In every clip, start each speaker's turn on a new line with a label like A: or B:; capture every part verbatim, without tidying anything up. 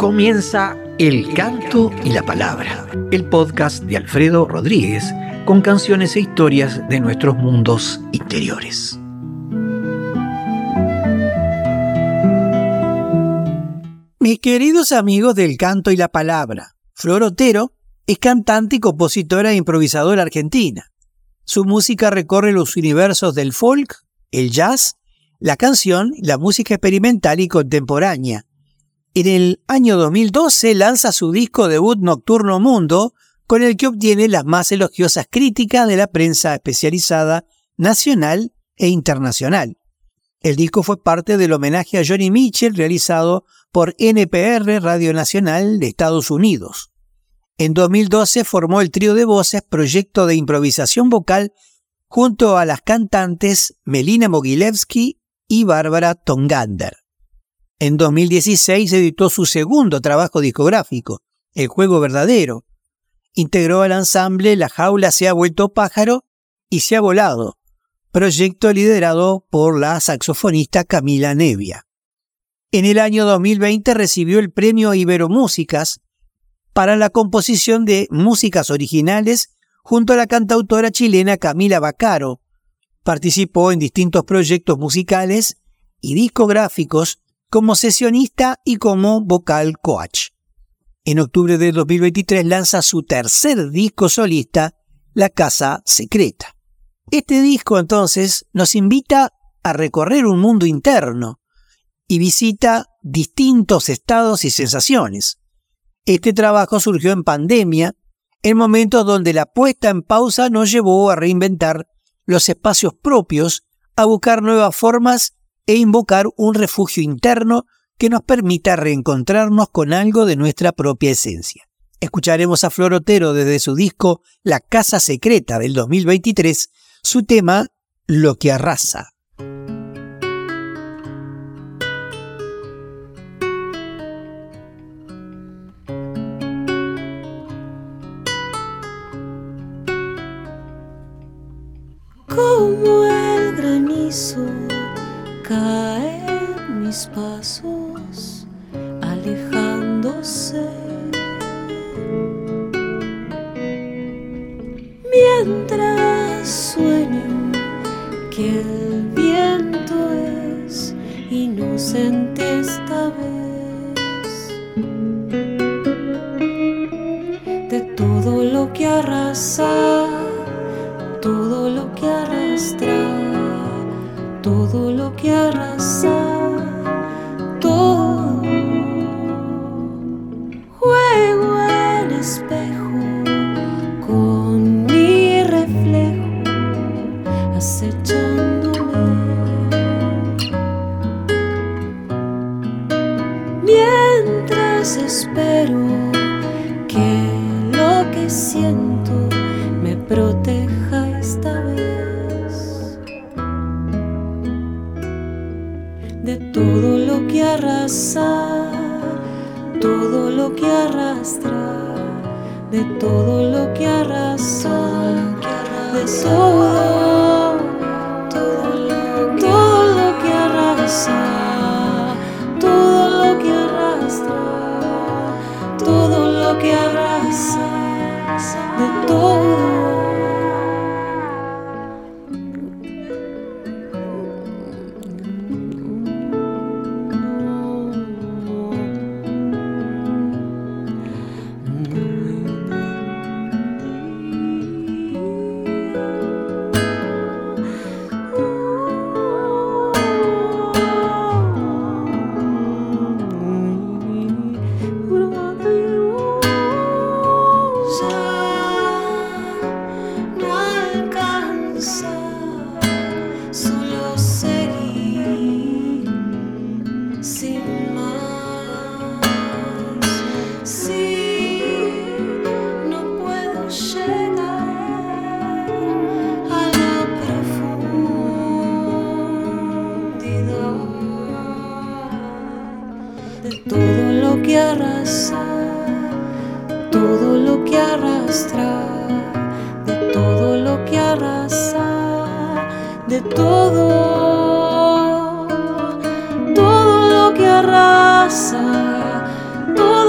A: Comienza El Canto y la Palabra, el podcast de Alfredo Rodríguez con canciones e historias de nuestros mundos interiores.
B: Mis queridos amigos del Canto y la Palabra, Flor Otero es cantante y compositora e improvisadora argentina. Su música recorre los universos del folk, el jazz, la canción, la música experimental y contemporánea. En el año dos mil doce lanza su disco debut Nocturno Mundo, con el que obtiene las más elogiosas críticas de la prensa especializada nacional e internacional. El disco fue parte del homenaje a Joni Mitchell realizado por N P R Radio Nacional de Estados Unidos. En dos mil doce formó el trío de voces Proyecto de Improvisación Vocal junto a las cantantes Melina Mogilevsky y Bárbara Tongander. En dos mil dieciséis editó su segundo trabajo discográfico, El Juego Verdadero. Integró al ensamble La Jaula se ha vuelto pájaro y se ha volado, proyecto liderado por la saxofonista Camila Nevia. En el año dos mil veinte recibió el premio Iberomúsicas para la composición de músicas originales junto a la cantautora chilena Camila Baccaro. Participó en distintos proyectos musicales y discográficos como sesionista y como vocal coach. En octubre de dos mil veintitrés lanza su tercer disco solista, La Casa Secreta. Este disco entonces nos invita a recorrer un mundo interno y visita distintos estados y sensaciones. Este trabajo surgió en pandemia, en momentos donde la puesta en pausa nos llevó a reinventar los espacios propios, a buscar nuevas formas e invocar un refugio interno que nos permita reencontrarnos con algo de nuestra propia esencia. Escucharemos a Flor Otero desde su disco La Casa Secreta del dos mil veintitrés, su tema Lo que arrasa.
C: Como el granizo caen mis pasos, alejándose, mientras sueño que el viento es inocente esta vez. De todo lo que arrasa, todo lo que arrastra, todo lo que arrasa, todo. Juego en espejo con mi reflejo, acechándome. Mientras espero que lo que siento me proteja esta vez. De todo lo que arrasa, todo lo que arrastra, de todo lo que arrasa, de todo, todo lo, todo lo que arrasa, todo lo que arrastra, todo lo que arrasa, de todo. que arrasa, todo lo que arrastra, de todo lo que arrasa, de todo, todo lo que arrasa, todo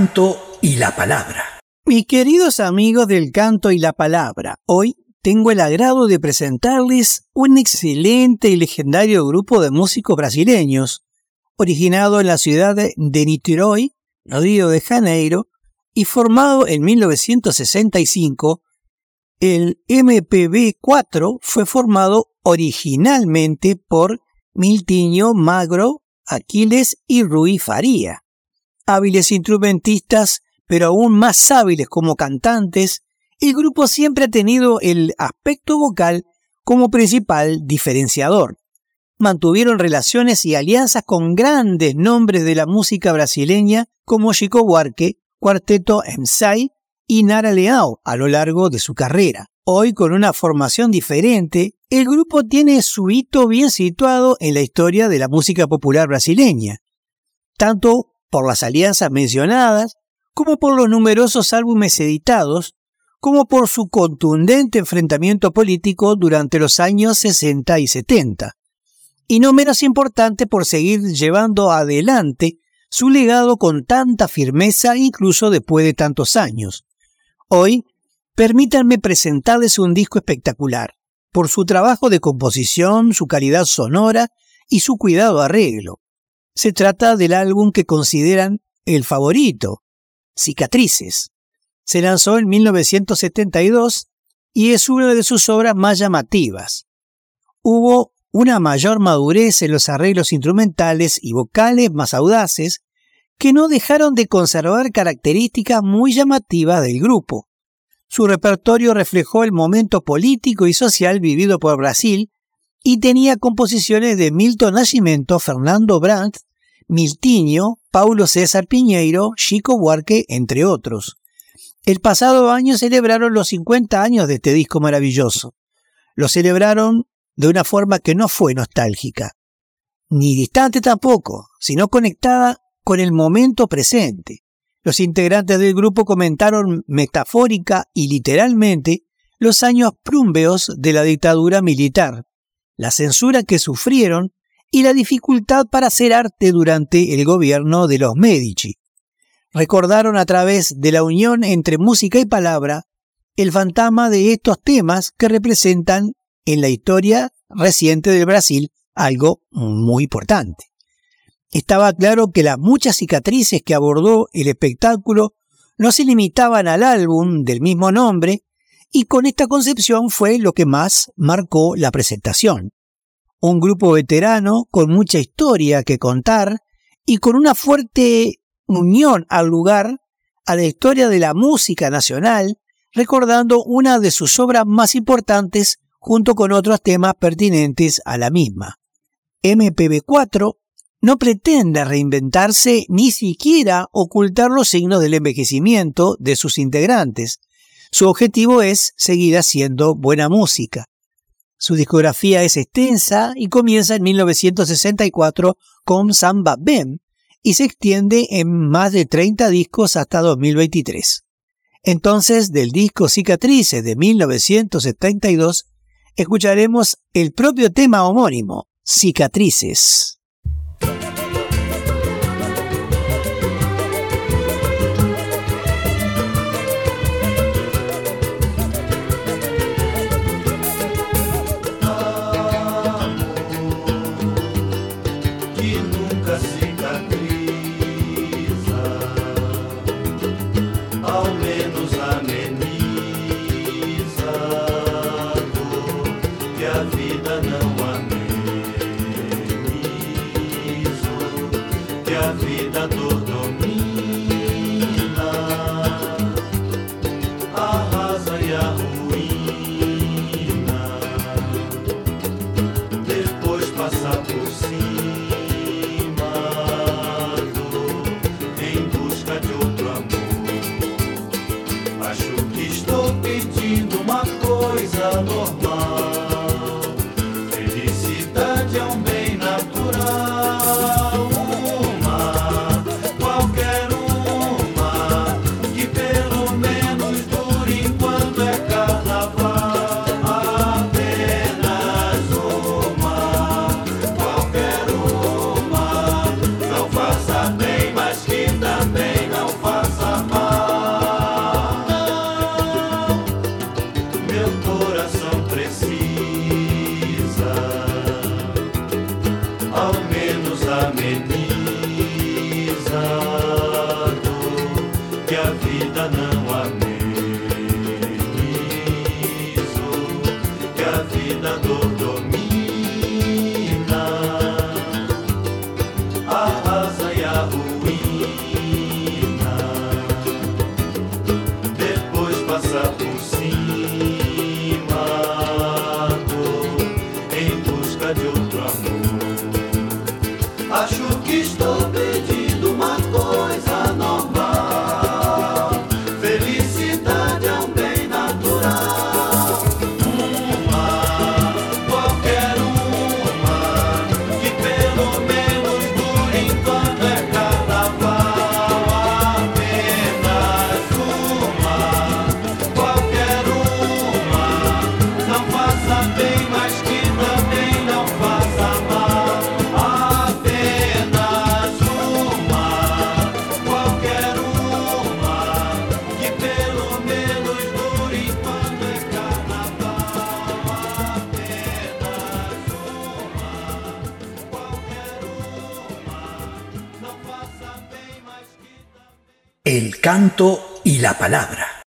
A: canto y la palabra.
B: Mis queridos amigos del canto y la palabra, hoy tengo el agrado de presentarles un excelente y legendario grupo de músicos brasileños, originado en la ciudad de Niterói, Río de Janeiro, y formado en mil novecientos sesenta y cinco. El M P B cuatro fue formado originalmente por Miltinho, Magro, Aquiles y Rui Faria. Hábiles instrumentistas, pero aún más hábiles como cantantes, el grupo siempre ha tenido el aspecto vocal como principal diferenciador. Mantuvieron relaciones y alianzas con grandes nombres de la música brasileña como Chico Buarque, Cuarteto M S I y Nara Leão a lo largo de su carrera. Hoy, con una formación diferente, el grupo tiene su hito bien situado en la historia de la música popular brasileña, tanto por las alianzas mencionadas, como por los numerosos álbumes editados, como por su contundente enfrentamiento político durante los años sesenta y setenta. Y no menos importante por seguir llevando adelante su legado con tanta firmeza incluso después de tantos años. Hoy, permítanme presentarles un disco espectacular, por su trabajo de composición, su calidad sonora y su cuidado arreglo. Se trata del álbum que consideran el favorito, Cicatrices. Se lanzó en mil novecientos setenta y dos y es una de sus obras más llamativas. Hubo una mayor madurez en los arreglos instrumentales y vocales más audaces que no dejaron de conservar características muy llamativas del grupo. Su repertorio reflejó el momento político y social vivido por Brasil y tenía composiciones de Milton Nascimento, Fernando Brandt, Miltinho, Paulo César Pinheiro, Chico Buarque, entre otros. El pasado año celebraron los cincuenta años de este disco maravilloso. Lo celebraron de una forma que no fue nostálgica, ni distante tampoco, sino conectada con el momento presente. Los integrantes del grupo comentaron metafórica y literalmente los años prúmbeos de la dictadura militar, la censura que sufrieron y la dificultad para hacer arte durante el gobierno de los Medici. Recordaron a través de la unión entre música y palabra el fantasma de estos temas que representan en la historia reciente del Brasil algo muy importante. Estaba claro que las muchas cicatrices que abordó el espectáculo no se limitaban al álbum del mismo nombre, y con esta concepción fue lo que más marcó la presentación. Un grupo veterano con mucha historia que contar y con una fuerte unión al lugar, a la historia de la música nacional, recordando una de sus obras más importantes junto con otros temas pertinentes a la misma. M P B cuatro no pretende reinventarse ni siquiera ocultar los signos del envejecimiento de sus integrantes. Su objetivo es seguir haciendo buena música. Su discografía es extensa y comienza en mil novecientos sesenta y cuatro con Samba Bem y se extiende en más de treinta discos hasta dos mil veintitrés. Entonces, del disco Cicatrices de mil novecientos setenta y dos, escucharemos el propio tema homónimo, Cicatrices.
D: Vida não ameniza. passa por cima, dor, em busca de outro amor. Acho que estou pedindo uma coisa normal. Felicidade é um bem natural. Uma, qualquer uma, que pelo menos por enquanto é carnaval. Apenas uma, qualquer uma, não faça bem, mas que também não faça mal. Apenas uma, qualquer uma, que pelo menos por enquanto é carnaval. Apenas uma, qualquer uma, não faça bem, mas que também...
A: El canto y la palabra.